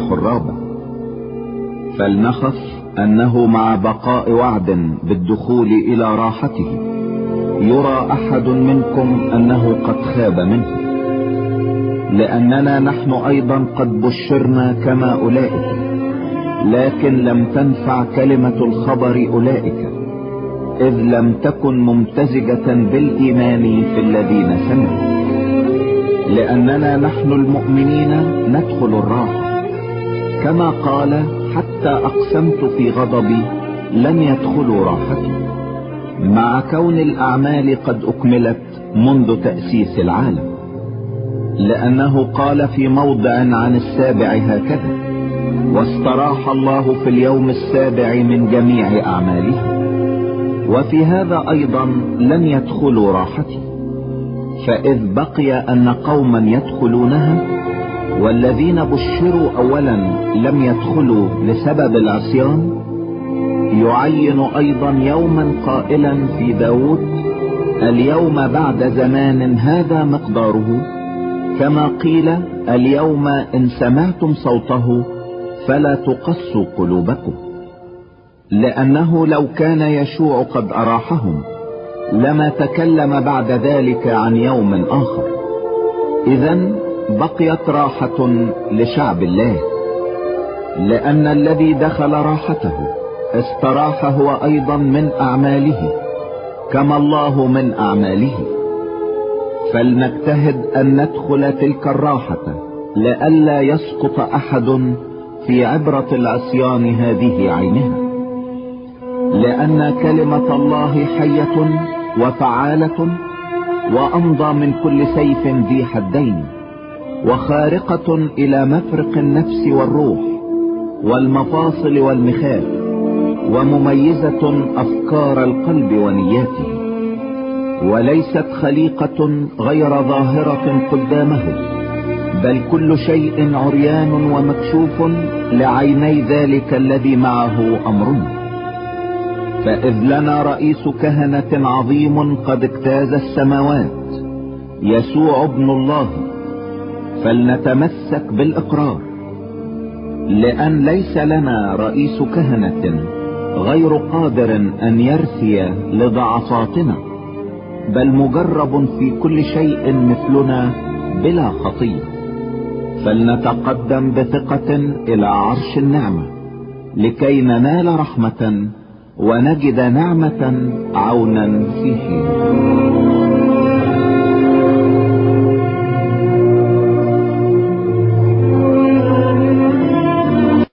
الإصحاح 4. فلنخف أنه مع بقاء وعد بالدخول إلى راحته يرى أحد منكم أنه قد خاب منه، لأننا نحن أيضا قد بشرنا كما أولئك، لكن لم تنفع كلمة الخبر أولئك، إذ لم تكن ممتزجة بالإيمان في الذين سمعوا. لأننا نحن المؤمنين ندخل الراحة، كما قال: حتى أقسمت في غضبي لن يدخلوا راحتي، مع كون الأعمال قد أكملت منذ تأسيس العالم. لأنه قال في موضع عن السابع هكذا: واستراح الله في اليوم السابع من جميع أعماله. وفي هذا أيضا لن يدخلوا راحتي، فإذ بقي أن قوما يدخلونها، والذين بشروا أولا لم يدخلوا لسبب العصيان، يعين أيضا يوما قائلا في داود: اليوم بعد زمان هذا مقداره، كما قيل: اليوم إن سمعتم صوته فلا تقسوا قلوبكم. لأنه لو كان يشوع قد أراحهم لما تكلم بعد ذلك عن يوم آخر. إذن بقيت راحة لشعب الله، لأن الذي دخل راحته استراح هو أيضا من أعماله كما الله من أعماله. فلنجتهد أن ندخل تلك الراحة، لئلا يسقط أحد في عبرة العصيان هذه عينها. لأن كلمة الله حية وفعالة، وأمضى من كل سيف ذي حدين، وخارقة إلى مفرق النفس والروح والمفاصل والمخاخ، ومميزة أفكار القلب ونياته. وليست خليقة غير ظاهرة قدامه، بل كل شيء عريان ومكشوف لعيني ذلك الذي معه أمرنا. فإذ لنا رئيس كهنة عظيم قد اجتاز السماوات، يسوع ابن الله، فلنتمسك بالإقرار. لأن ليس لنا رئيس كهنة غير قادر أن يرثي لضعفاتنا، بل مجرب في كل شيء مثلنا بلا خطية. فلنتقدم بثقة إلى عرش النعمة، لكي ننال رحمة ونجد نعمة عونا في حين.